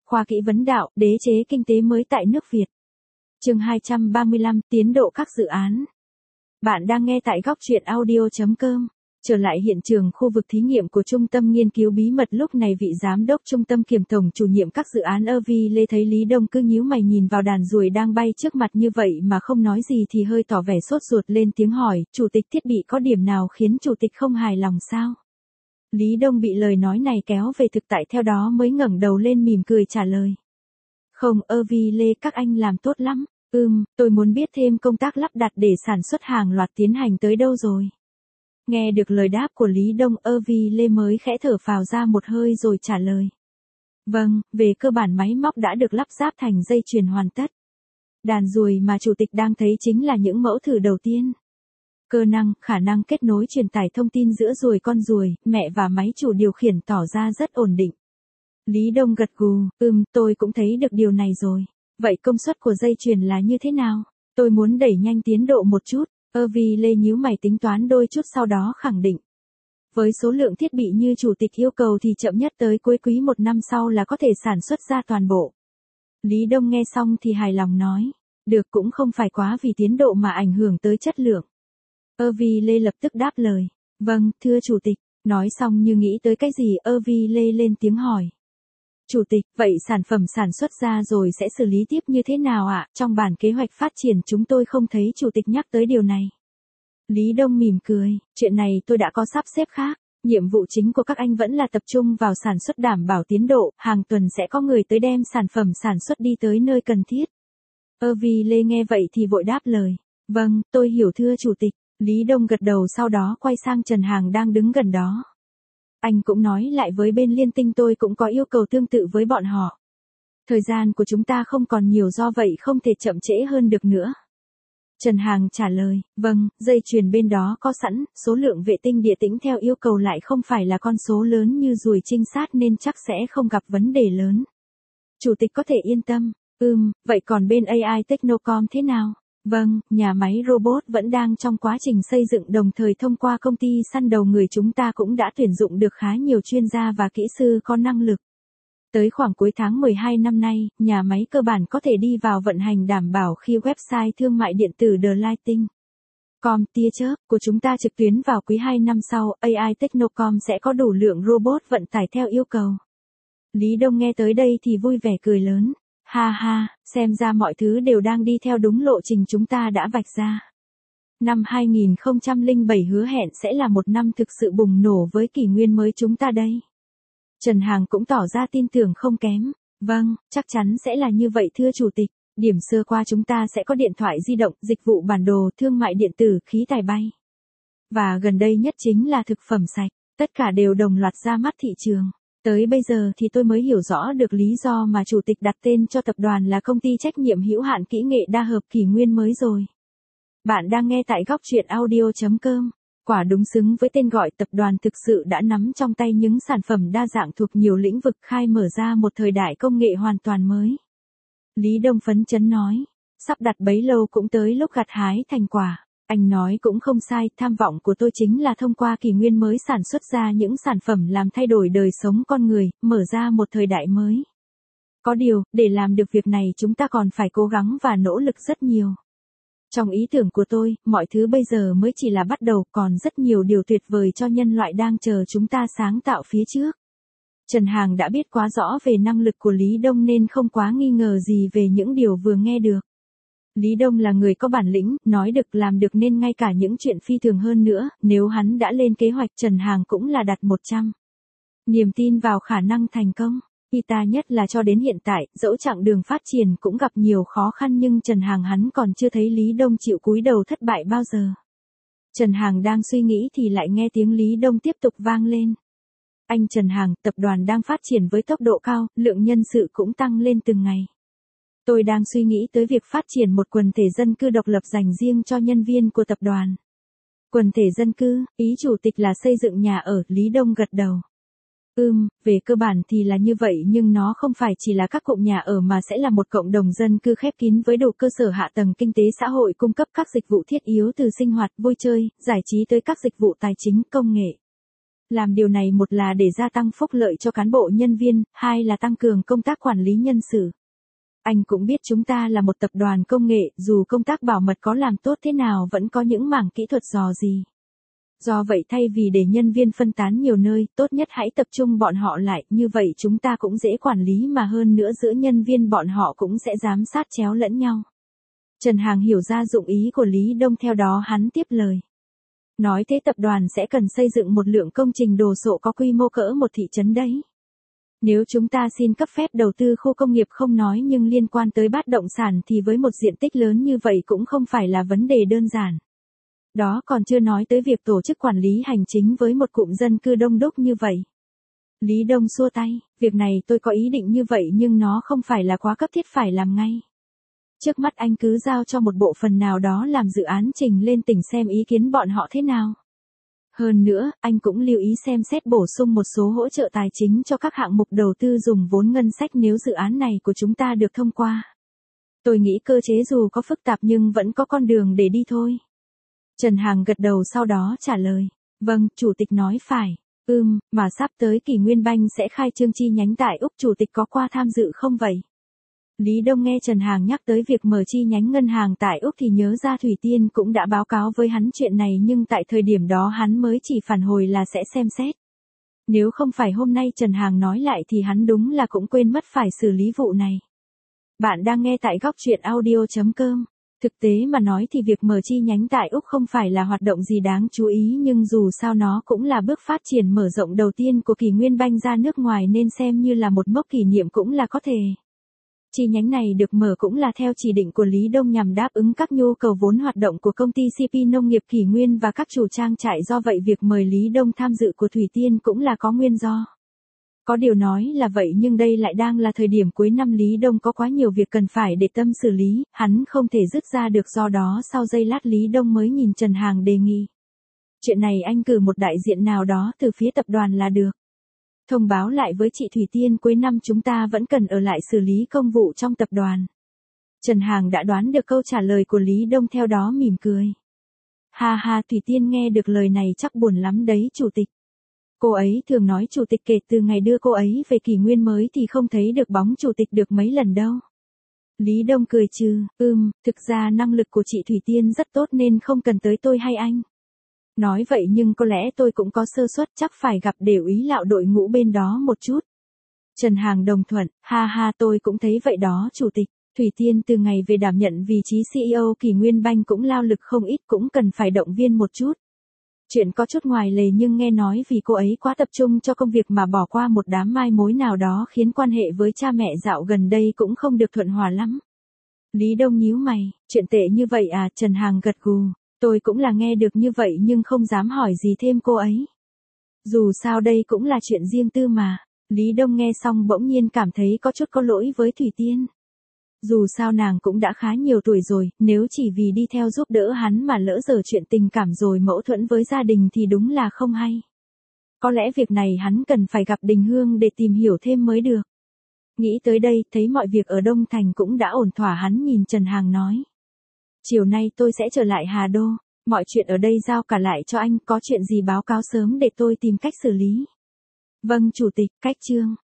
khoa kỹ vấn đạo, đế chế kinh tế mới tại nước Việt. Chương 235, tiến độ các dự án. Bạn đang nghe tại góc truyện audio.com. Trở lại hiện trường khu vực thí nghiệm của Trung tâm Nghiên cứu Bí mật, lúc này vị giám đốc Trung tâm Kiểm tổng chủ nhiệm các dự án Ơ-Vi Lê thấy Lý Đông cứ nhíu mày nhìn vào đàn ruồi đang bay trước mặt như vậy mà không nói gì thì hơi tỏ vẻ sốt ruột lên tiếng hỏi, chủ tịch thiết bị có điểm nào khiến chủ tịch không hài lòng sao? Lý Đông bị lời nói này kéo về thực tại, theo đó mới ngẩng đầu lên mỉm cười trả lời. Không, Ơ-Vi Lê, các anh làm tốt lắm. Tôi muốn biết thêm công tác lắp đặt để sản xuất hàng loạt tiến hành tới đâu rồi. Nghe được lời đáp của Lý Đông, Ơ-Vi Lê mới khẽ thở phào ra một hơi rồi trả lời. Vâng, về cơ bản máy móc đã được lắp ráp thành dây chuyền hoàn tất. Đàn ruồi mà chủ tịch đang thấy chính là những mẫu thử đầu tiên. Cơ năng, khả năng kết nối truyền tải thông tin giữa ruồi con ruồi, mẹ và máy chủ điều khiển tỏ ra rất ổn định. Lý Đông gật gù, tôi cũng thấy được điều này rồi. Vậy công suất của dây chuyền là như thế nào? Tôi muốn đẩy nhanh tiến độ một chút. Ơ-Vi Lê nhíu mày tính toán đôi chút sau đó khẳng định. Với số lượng thiết bị như chủ tịch yêu cầu thì chậm nhất tới cuối quý 1 năm sau là có thể sản xuất ra toàn bộ. Lý Đông nghe xong thì hài lòng nói. Được, cũng không phải quá vì tiến độ mà ảnh hưởng tới chất lượng. Ơ-Vi Lê lập tức đáp lời. Vâng, thưa chủ tịch. Nói xong như nghĩ tới cái gì, Ơ-Vi Lê lên tiếng hỏi. Chủ tịch, vậy sản phẩm sản xuất ra rồi sẽ xử lý tiếp như thế nào ạ? Trong bản kế hoạch phát triển chúng tôi không thấy chủ tịch nhắc tới điều này. Lý Đông mỉm cười, chuyện này tôi đã có sắp xếp khác. Nhiệm vụ chính của các anh vẫn là tập trung vào sản xuất đảm bảo tiến độ, hàng tuần sẽ có người tới đem sản phẩm sản xuất đi tới nơi cần thiết. Ơ-Vi Lê nghe vậy thì vội đáp lời. Vâng, tôi hiểu thưa chủ tịch. Lý Đông gật đầu sau đó quay sang Trần Hàng đang đứng gần đó. Anh cũng nói lại với bên Liên Tinh tôi cũng có yêu cầu tương tự với bọn họ. Thời gian của chúng ta không còn nhiều do vậy không thể chậm trễ hơn được nữa. Trần Hàng trả lời, vâng, dây chuyền bên đó có sẵn, số lượng vệ tinh địa tĩnh theo yêu cầu lại không phải là con số lớn như ruồi trinh sát nên chắc sẽ không gặp vấn đề lớn. Chủ tịch có thể yên tâm. Vậy còn bên AI Technocom thế nào? Vâng, nhà máy robot vẫn đang trong quá trình xây dựng, đồng thời thông qua công ty săn đầu người chúng ta cũng đã tuyển dụng được khá nhiều chuyên gia và kỹ sư có năng lực. Tới khoảng cuối tháng 12 năm nay, nhà máy cơ bản có thể đi vào vận hành đảm bảo khi website thương mại điện tử The Lighting Com tia chớp của chúng ta trực tuyến vào quý 2 năm sau, AI Technocom sẽ có đủ lượng robot vận tải theo yêu cầu. Lý Đông nghe tới đây thì vui vẻ cười lớn. Ha ha, xem ra mọi thứ đều đang đi theo đúng lộ trình chúng ta đã vạch ra. Năm 2007 hứa hẹn sẽ là một năm thực sự bùng nổ với kỷ nguyên mới chúng ta đây. Trần Hàng cũng tỏ ra tin tưởng không kém. Vâng, chắc chắn sẽ là như vậy thưa chủ tịch. Điểm sơ qua chúng ta sẽ có điện thoại di động, dịch vụ bản đồ, thương mại điện tử, khí tài bay. Và gần đây nhất chính là thực phẩm sạch, tất cả đều đồng loạt ra mắt thị trường. Tới bây giờ thì tôi mới hiểu rõ được lý do mà chủ tịch đặt tên cho tập đoàn là công ty trách nhiệm hữu hạn kỹ nghệ đa hợp kỷ nguyên mới rồi. Bạn đang nghe tại góc truyện audio.com. Quả đúng xứng với tên gọi, tập đoàn thực sự đã nắm trong tay những sản phẩm đa dạng thuộc nhiều lĩnh vực, khai mở ra một thời đại công nghệ hoàn toàn mới. Lý Đông phấn chấn nói, sắp đặt bấy lâu cũng tới lúc gặt hái thành quả. Anh nói cũng không sai, tham vọng của tôi chính là thông qua kỷ nguyên mới sản xuất ra những sản phẩm làm thay đổi đời sống con người, mở ra một thời đại mới. Có điều, để làm được việc này chúng ta còn phải cố gắng và nỗ lực rất nhiều. Trong ý tưởng của tôi, mọi thứ bây giờ mới chỉ là bắt đầu, còn rất nhiều điều tuyệt vời cho nhân loại đang chờ chúng ta sáng tạo phía trước. Trần Hàng đã biết quá rõ về năng lực của Lý Đông nên không quá nghi ngờ gì về những điều vừa nghe được. Lý Đông là người có bản lĩnh, nói được làm được nên ngay cả những chuyện phi thường hơn nữa, nếu hắn đã lên kế hoạch Trần Hàng cũng là đặt 100. Niềm tin vào khả năng thành công. Ta nhất là cho đến hiện tại, dẫu chặng đường phát triển cũng gặp nhiều khó khăn nhưng Trần Hàng hắn còn chưa thấy Lý Đông chịu cúi đầu thất bại bao giờ. Trần Hàng đang suy nghĩ thì lại nghe tiếng Lý Đông tiếp tục vang lên. Anh Trần Hàng, tập đoàn đang phát triển với tốc độ cao, lượng nhân sự cũng tăng lên từng ngày. Tôi đang suy nghĩ tới việc phát triển một quần thể dân cư độc lập dành riêng cho nhân viên của tập đoàn. Quần thể dân cư, ý chủ tịch là xây dựng nhà ở, Lý Đông gật đầu. Về cơ bản thì là như vậy nhưng nó không phải chỉ là các cụm nhà ở mà sẽ là một cộng đồng dân cư khép kín với đủ cơ sở hạ tầng kinh tế xã hội, cung cấp các dịch vụ thiết yếu từ sinh hoạt, vui chơi, giải trí tới các dịch vụ tài chính, công nghệ. Làm điều này một là để gia tăng phúc lợi cho cán bộ nhân viên, hai là tăng cường công tác quản lý nhân sự. Anh cũng biết chúng ta là một tập đoàn công nghệ, dù công tác bảo mật có làm tốt thế nào vẫn có những mảng kỹ thuật rò rỉ. Do vậy thay vì để nhân viên phân tán nhiều nơi, tốt nhất hãy tập trung bọn họ lại, như vậy chúng ta cũng dễ quản lý mà hơn nữa giữa nhân viên bọn họ cũng sẽ giám sát chéo lẫn nhau. Trần Hàng hiểu ra dụng ý của Lý Đông, theo đó hắn tiếp lời. Nói thế tập đoàn sẽ cần xây dựng một lượng công trình đồ sộ có quy mô cỡ một thị trấn đấy. Nếu chúng ta xin cấp phép đầu tư khu công nghiệp không nói nhưng liên quan tới bất động sản thì với một diện tích lớn như vậy cũng không phải là vấn đề đơn giản. Đó còn chưa nói tới việc tổ chức quản lý hành chính với một cụm dân cư đông đúc như vậy. Lý Đông xua tay, việc này tôi có ý định như vậy nhưng nó không phải là quá cấp thiết phải làm ngay. Trước mắt anh cứ giao cho một bộ phận nào đó làm dự án trình lên tỉnh xem ý kiến bọn họ thế nào. Hơn nữa, anh cũng lưu ý xem xét bổ sung một số hỗ trợ tài chính cho các hạng mục đầu tư dùng vốn ngân sách nếu dự án này của chúng ta được thông qua. Tôi nghĩ cơ chế dù có phức tạp nhưng vẫn có con đường để đi thôi. Trần Hàng gật đầu sau đó trả lời. Vâng, Chủ tịch nói phải. Mà sắp tới Kỷ Nguyên Banh sẽ khai trương chi nhánh tại Úc, Chủ tịch có qua tham dự không vậy? Lý Đông nghe Trần Hàng nhắc tới việc mở chi nhánh ngân hàng tại Úc thì nhớ ra Thủy Tiên cũng đã báo cáo với hắn chuyện này nhưng tại thời điểm đó hắn mới chỉ phản hồi là sẽ xem xét. Nếu không phải hôm nay Trần Hàng nói lại thì hắn đúng là cũng quên mất phải xử lý vụ này. Bạn đang nghe tại góc truyện audio.com. Thực tế mà nói thì việc mở chi nhánh tại Úc không phải là hoạt động gì đáng chú ý nhưng dù sao nó cũng là bước phát triển mở rộng đầu tiên của Kỷ Nguyên Banh ra nước ngoài nên xem như là một mốc kỷ niệm cũng là có thể. Chi nhánh này được mở cũng là theo chỉ định của Lý Đông nhằm đáp ứng các nhu cầu vốn hoạt động của công ty CP Nông nghiệp Kỷ Nguyên và các chủ trang trại, do vậy việc mời Lý Đông tham dự của Thủy Tiên cũng là có nguyên do. Có điều nói là vậy nhưng đây lại đang là thời điểm cuối năm, Lý Đông có quá nhiều việc cần phải để tâm xử lý, hắn không thể dứt ra được, do đó sau giây lát Lý Đông mới nhìn Trần Hàng đề nghị. Chuyện này anh cử một đại diện nào đó từ phía tập đoàn là được. Thông báo lại với chị Thủy Tiên cuối năm chúng ta vẫn cần ở lại xử lý công vụ trong tập đoàn. Trần Hàng đã đoán được câu trả lời của Lý Đông, theo đó mỉm cười. Ha ha, Thủy Tiên nghe được lời này chắc buồn lắm đấy Chủ tịch. Cô ấy thường nói Chủ tịch kể từ ngày đưa cô ấy về Kỷ Nguyên mới thì không thấy được bóng Chủ tịch được mấy lần đâu. Lý Đông cười trừ, thực ra năng lực của chị Thủy Tiên rất tốt nên không cần tới tôi hay anh. Nói vậy nhưng có lẽ tôi cũng có sơ suất, chắc phải gặp để ý lão đội ngũ bên đó một chút. Trần Hàng đồng thuận, ha ha, tôi cũng thấy vậy đó Chủ tịch. Thủy Tiên từ ngày về đảm nhận vị trí CEO Kỷ Nguyên Banh cũng lao lực không ít, cũng cần phải động viên một chút. Chuyện có chút ngoài lề nhưng nghe nói vì cô ấy quá tập trung cho công việc mà bỏ qua một đám mai mối nào đó khiến quan hệ với cha mẹ dạo gần đây cũng không được thuận hòa lắm. Lý Đông nhíu mày, chuyện tệ như vậy à? Trần Hàng gật gù, tôi cũng là nghe được như vậy nhưng không dám hỏi gì thêm cô ấy. Dù sao đây cũng là chuyện riêng tư mà. Lý Đông nghe xong bỗng nhiên cảm thấy có chút có lỗi với Thủy Tiên. Dù sao nàng cũng đã khá nhiều tuổi rồi, nếu chỉ vì đi theo giúp đỡ hắn mà lỡ dở chuyện tình cảm rồi mâu thuẫn với gia đình thì đúng là không hay. Có lẽ việc này hắn cần phải gặp Đình Hương để tìm hiểu thêm mới được. Nghĩ tới đây, thấy mọi việc ở Đông Thành cũng đã ổn thỏa, hắn nhìn Trần Hàng nói. Chiều nay tôi sẽ trở lại Hà Đô, mọi chuyện ở đây giao cả lại cho anh, có chuyện gì báo cáo sớm để tôi tìm cách xử lý. Vâng Chủ tịch, cách chương.